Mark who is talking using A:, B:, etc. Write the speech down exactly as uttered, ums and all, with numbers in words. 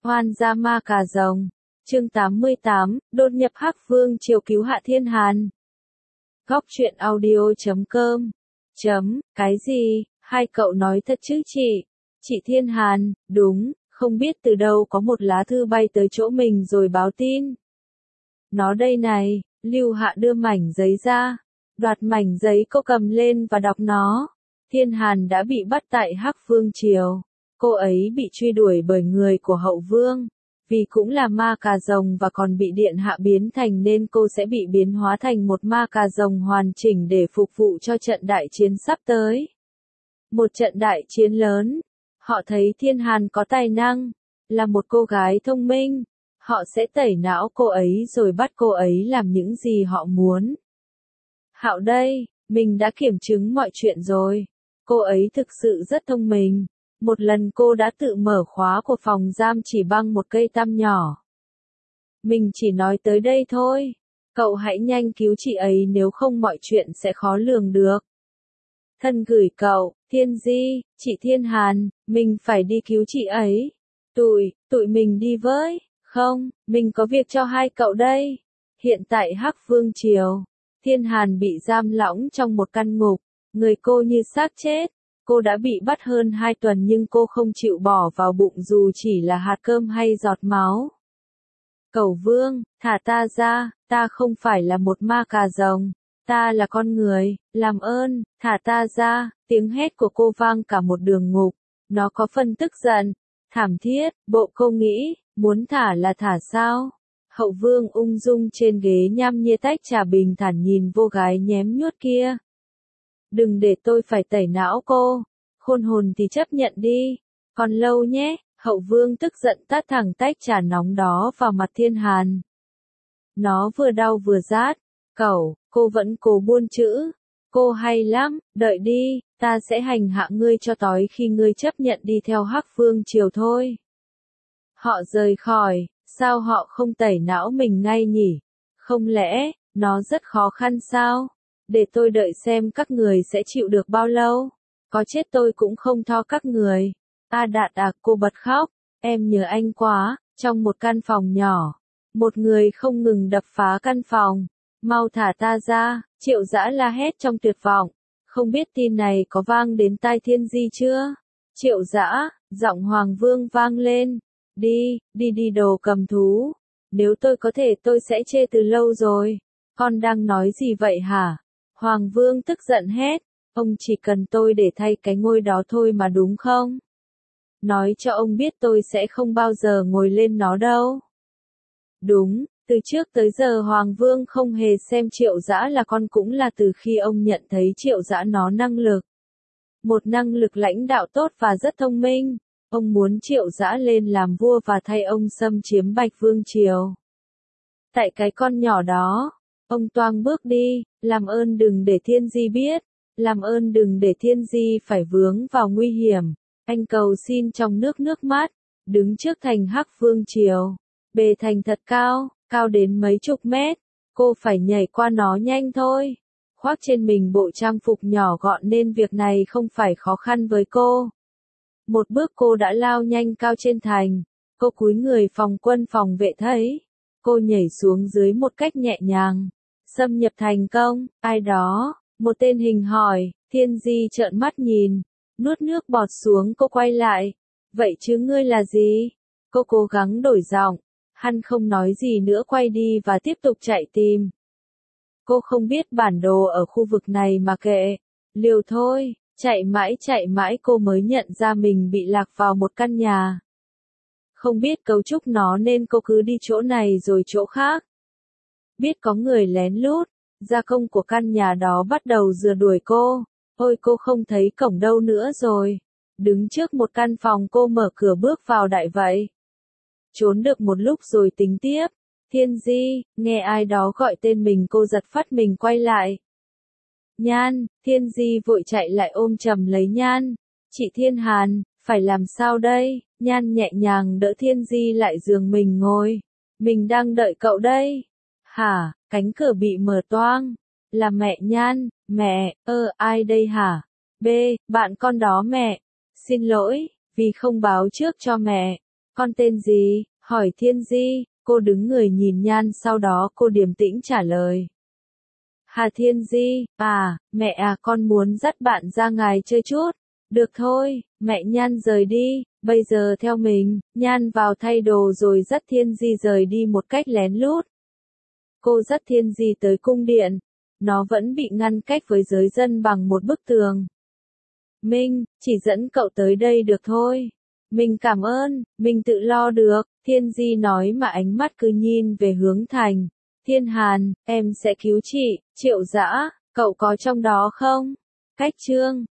A: Oan gia ma cà rồng. Chương tám mươi tám, đột nhập Hắc Vương triều cứu Hạ Thiên Hàn. Góc truyện audio chấm com. Chấm, cái gì, hai cậu nói thật chứ chị? Chị Thiên Hàn, đúng, không biết từ đâu có một lá thư bay tới chỗ mình rồi báo tin. Nó đây này, Lưu Hạ đưa mảnh giấy ra. Đoạt mảnh giấy cô cầm lên và đọc nó. Thiên Hàn đã bị bắt tại Hắc Vương triều. Cô ấy bị truy đuổi bởi người của hậu vương. Vì cũng là ma cà rồng và còn bị điện hạ biến thành nên cô sẽ bị biến hóa thành một ma cà rồng hoàn chỉnh để phục vụ cho trận đại chiến sắp tới. Một trận đại chiến lớn. Họ thấy Thiên Hàn có tài năng, là một cô gái thông minh. Họ sẽ tẩy não cô ấy rồi bắt cô ấy làm những gì họ muốn. Hạo đây, mình đã kiểm chứng mọi chuyện rồi. Cô ấy thực sự rất thông minh. Một lần cô đã tự mở khóa của phòng giam chỉ bằng một cây tăm nhỏ. Mình chỉ nói tới đây thôi. Cậu hãy nhanh cứu chị ấy nếu không mọi chuyện sẽ khó lường được. Thân gửi cậu, Thiên Di, chị Thiên Hàn, mình phải đi cứu chị ấy. Tụi, tụi mình đi với, không, mình có việc cho hai cậu đây. Hiện tại Hắc Vương triều, Thiên Hàn bị giam lỏng trong một căn ngục, người cô như xác chết. Cô đã bị bắt hơn hai tuần nhưng cô không chịu bỏ vào bụng dù chỉ là hạt cơm hay giọt máu. Cẩu Vương, thả ta ra, ta không phải là một ma cà rồng, ta là con người, làm ơn, thả ta ra, tiếng hét của cô vang cả một đường ngục, nó có phần tức giận, thảm thiết, bộ cô nghĩ, muốn thả là thả sao? Hậu Vương ung dung trên ghế nhăm nhi tách trà bình thản nhìn vô gái nhém nhuốt kia. Đừng để tôi phải tẩy não cô, khôn hồn thì chấp nhận đi, còn lâu nhé, Hậu Vương tức giận tát thẳng tách trà nóng đó vào mặt Thiên Hàn. Nó vừa đau vừa rát, cẩu, cô vẫn cố buôn chữ, cô hay lắm, đợi đi, ta sẽ hành hạ ngươi cho tối khi ngươi chấp nhận đi theo Hắc Vương triều thôi. Họ rời khỏi, sao họ không tẩy não mình ngay nhỉ? Không lẽ, nó rất khó khăn sao? Để tôi đợi xem các người sẽ chịu được bao lâu. Có chết tôi cũng không tha các người. A Đạt à, cô bật khóc. Em nhớ anh quá. Trong một căn phòng nhỏ, một người không ngừng đập phá căn phòng. Mau thả ta ra, Triệu Dã la hét trong tuyệt vọng. Không biết tin này có vang đến tai Thiên Di chưa? Triệu Dã, giọng Hoàng Vương vang lên. Đi, đi đi đồ cầm thú. Nếu tôi có thể tôi sẽ chê từ lâu rồi. Con đang nói gì vậy hả? Hoàng Vương tức giận hét, ông chỉ cần tôi để thay cái ngôi đó thôi mà đúng không? Nói cho ông biết tôi sẽ không bao giờ ngồi lên nó đâu. Đúng, từ trước tới giờ Hoàng Vương không hề xem Triệu Dã là con cũng là từ khi ông nhận thấy Triệu Dã nó năng lực. Một năng lực lãnh đạo tốt và rất thông minh, ông muốn Triệu Dã lên làm vua và thay ông xâm chiếm Bạch Vương triều. Tại cái con nhỏ đó. Ông toang bước đi, làm ơn đừng để Thiên Di biết, làm ơn đừng để Thiên Di phải vướng vào nguy hiểm. Anh cầu xin trong nước nước mắt, đứng trước thành Hắc Vương triều. Bề thành thật cao, cao đến mấy chục mét, cô phải nhảy qua nó nhanh thôi. Khoác trên mình bộ trang phục nhỏ gọn nên việc này không phải khó khăn với cô. Một bước cô đã lao nhanh cao trên thành, cô cúi người phòng quân phòng vệ thấy. Cô nhảy xuống dưới một cách nhẹ nhàng. Xâm nhập thành công, ai đó, một tên hình hỏi, Thiên Di trợn mắt nhìn, nuốt nước bọt xuống cô quay lại, vậy chứ ngươi là gì? Cô cố gắng đổi giọng, hắn không nói gì nữa quay đi và tiếp tục chạy tìm. Cô không biết bản đồ ở khu vực này mà kệ, liều thôi, chạy mãi chạy mãi cô mới nhận ra mình bị lạc vào một căn nhà. Không biết cấu trúc nó nên cô cứ đi chỗ này rồi chỗ khác. Biết có người lén lút, gia công của căn nhà đó bắt đầu rượt đuổi cô. Ôi cô không thấy cổng đâu nữa rồi. Đứng trước một căn phòng cô mở cửa bước vào đại vậy. Trốn được một lúc rồi tính tiếp. Thiên Di, nghe ai đó gọi tên mình cô giật phát mình quay lại. Nhan, Thiên Di vội chạy lại ôm chầm lấy Nhan. Chị Thiên Hàn, phải làm sao đây? Nhan nhẹ nhàng đỡ Thiên Di lại giường mình ngồi. Mình đang đợi cậu đây. Hả, cánh cửa bị mở toang. Là mẹ Nhan, mẹ, ơ, ai đây hả? B, bạn con đó mẹ. Xin lỗi, vì không báo trước cho mẹ. Con tên gì? Hỏi Thiên Di, cô đứng người nhìn Nhan sau đó cô điềm tĩnh trả lời. Hà Thiên Di, à, mẹ à con muốn dắt bạn ra ngoài chơi chút. Được thôi, mẹ Nhan rời đi, bây giờ theo mình, Nhan vào thay đồ rồi dắt Thiên Di rời đi một cách lén lút. Cô dắt Thiên Di tới cung điện, nó vẫn bị ngăn cách với giới dân bằng một bức tường. Minh, chỉ dẫn cậu tới đây được thôi. Mình cảm ơn, mình tự lo được, Thiên Di nói mà ánh mắt cứ nhìn về hướng thành. Thiên Hàn, em sẽ cứu chị, Triệu Dã, cậu có trong đó không? Cách chương